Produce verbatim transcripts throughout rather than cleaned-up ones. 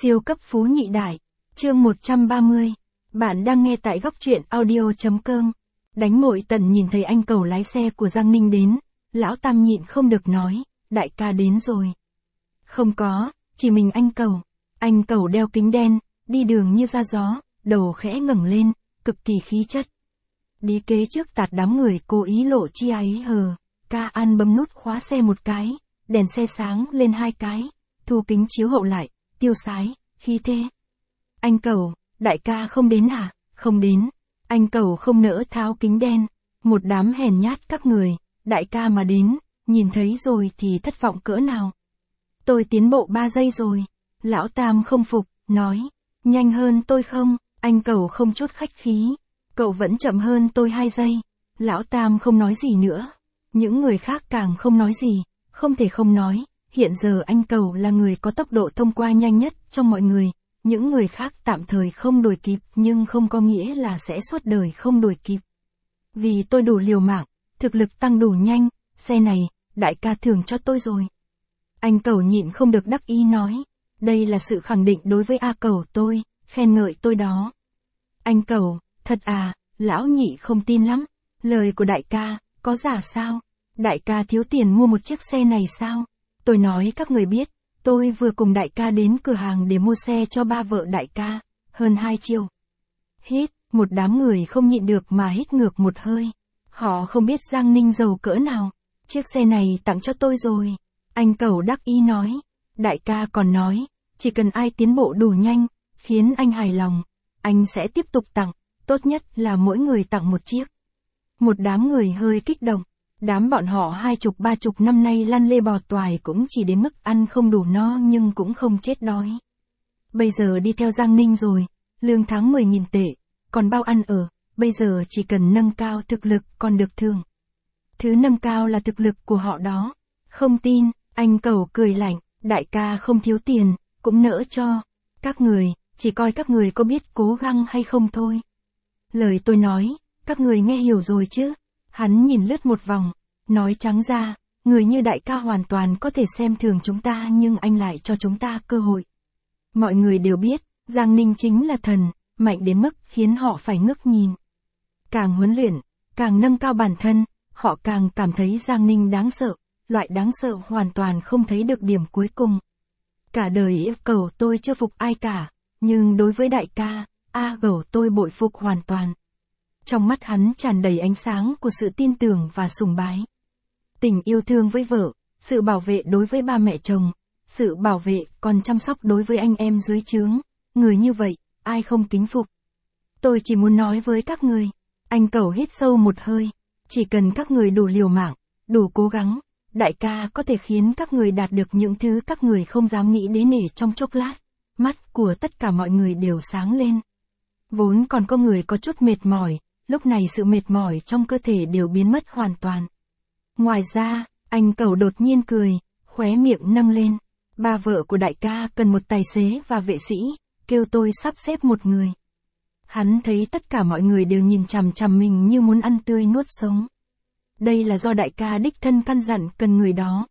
Siêu cấp phú nhị đại. Chương một trăm ba mươi. Bạn đang nghe tại góc truyện audio.com. Đánh Mội Tần nhìn thấy anh Cẩu lái xe của Giang Ninh đến, lão Tam nhịn không được nói, đại ca đến rồi. Không có, chỉ mình anh Cẩu. Anh Cẩu đeo kính đen, đi đường như ra gió, đầu khẽ ngẩng lên, cực kỳ khí chất. Đi kế trước tạt đám người cố ý lộ chi ấy hờ, ca an bấm nút khóa xe một cái, đèn xe sáng lên hai cái, thu kính chiếu hậu lại, tiêu sái, khí thế. Anh Cẩu, đại ca không đến hả? Không đến. Anh Cẩu không nỡ tháo kính đen, một đám hèn nhát các người, đại ca mà đến, nhìn thấy rồi thì thất vọng cỡ nào. Tôi tiến bộ ba giây rồi. Lão Tam không phục, nói, nhanh hơn tôi không? Anh Cẩu không chút khách khí, cậu vẫn chậm hơn tôi hai giây. Lão Tam không nói gì nữa. Những người khác càng không nói gì, không thể không nói, hiện giờ anh Cẩu là người có tốc độ thông qua nhanh nhất trong mọi người. Những người khác tạm thời không đuổi kịp nhưng không có nghĩa là sẽ suốt đời không đuổi kịp. Vì tôi đủ liều mạng, thực lực tăng đủ nhanh, xe này, đại ca thưởng cho tôi rồi. Anh Cẩu nhịn không được đắc ý nói, đây là sự khẳng định đối với A Cẩu tôi, khen ngợi tôi đó. Anh Cẩu, thật à, lão nhị không tin lắm, lời của đại ca, có giả sao? Đại ca thiếu tiền mua một chiếc xe này sao? Tôi nói các người biết. Tôi vừa cùng đại ca đến cửa hàng để mua xe cho ba vợ đại ca, hơn hai triệu. Hít, một đám người không nhịn được mà hít ngược một hơi. Họ không biết Giang Ninh giàu cỡ nào. Chiếc xe này tặng cho tôi rồi. Anh Cẩu đắc ý nói. Đại ca còn nói, chỉ cần ai tiến bộ đủ nhanh, khiến anh hài lòng, anh sẽ tiếp tục tặng, tốt nhất là mỗi người tặng một chiếc. Một đám người hơi kích động. Đám bọn họ hai chục ba chục năm nay lăn lê bò toài cũng chỉ đến mức ăn không đủ no nhưng cũng không chết đói. Bây giờ đi theo Giang Ninh rồi, lương tháng mười nghìn tệ, còn bao ăn ở, bây giờ chỉ cần nâng cao thực lực còn được thưởng. Thứ nâng cao là thực lực của họ đó. Không tin, anh Cẩu cười lạnh, đại ca không thiếu tiền, cũng nỡ cho. Các người, chỉ coi các người có biết cố gắng hay không thôi. Lời tôi nói, các người nghe hiểu rồi chứ? Hắn nhìn lướt một vòng, nói trắng ra, người như đại ca hoàn toàn có thể xem thường chúng ta nhưng anh lại cho chúng ta cơ hội. Mọi người đều biết, Giang Ninh chính là thần, mạnh đến mức khiến họ phải ngước nhìn. Càng huấn luyện, càng nâng cao bản thân, họ càng cảm thấy Giang Ninh đáng sợ, loại đáng sợ hoàn toàn không thấy được điểm cuối cùng. Cả đời yêu cầu tôi chưa phục ai cả, nhưng đối với đại ca, A Cẩu tôi bội phục hoàn toàn. Trong mắt hắn tràn đầy ánh sáng của sự tin tưởng và sùng bái. Tình yêu thương với vợ, sự bảo vệ đối với ba mẹ chồng, sự bảo vệ còn chăm sóc đối với anh em dưới trướng. Người như vậy, ai không kính phục. Tôi chỉ muốn nói với các người, anh Cẩu hít sâu một hơi, chỉ cần các người đủ liều mạng, đủ cố gắng, đại ca có thể khiến các người đạt được những thứ các người không dám nghĩ đến để trong chốc lát. Mắt của tất cả mọi người đều sáng lên. Vốn còn có người có chút mệt mỏi. Lúc này sự mệt mỏi trong cơ thể đều biến mất hoàn toàn. Ngoài ra, anh Cẩu đột nhiên cười, khóe miệng nâng lên. Ba vợ của đại ca cần một tài xế và vệ sĩ, kêu tôi sắp xếp một người. Hắn thấy tất cả mọi người đều nhìn chằm chằm mình như muốn ăn tươi nuốt sống. Đây là do đại ca đích thân căn dặn cần người đó.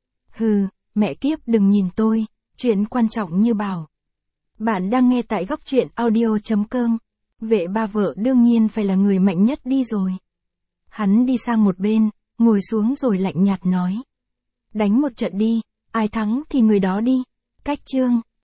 Hừ, mẹ kiếp đừng nhìn tôi, chuyện quan trọng như bảo. Bạn đang nghe tại góc truyện audio.com. Vệ ba vợ đương nhiên phải là người mạnh nhất đi rồi. Hắn đi sang một bên, ngồi xuống rồi lạnh nhạt nói. Đánh một trận đi, ai thắng thì người đó đi. Cách chương,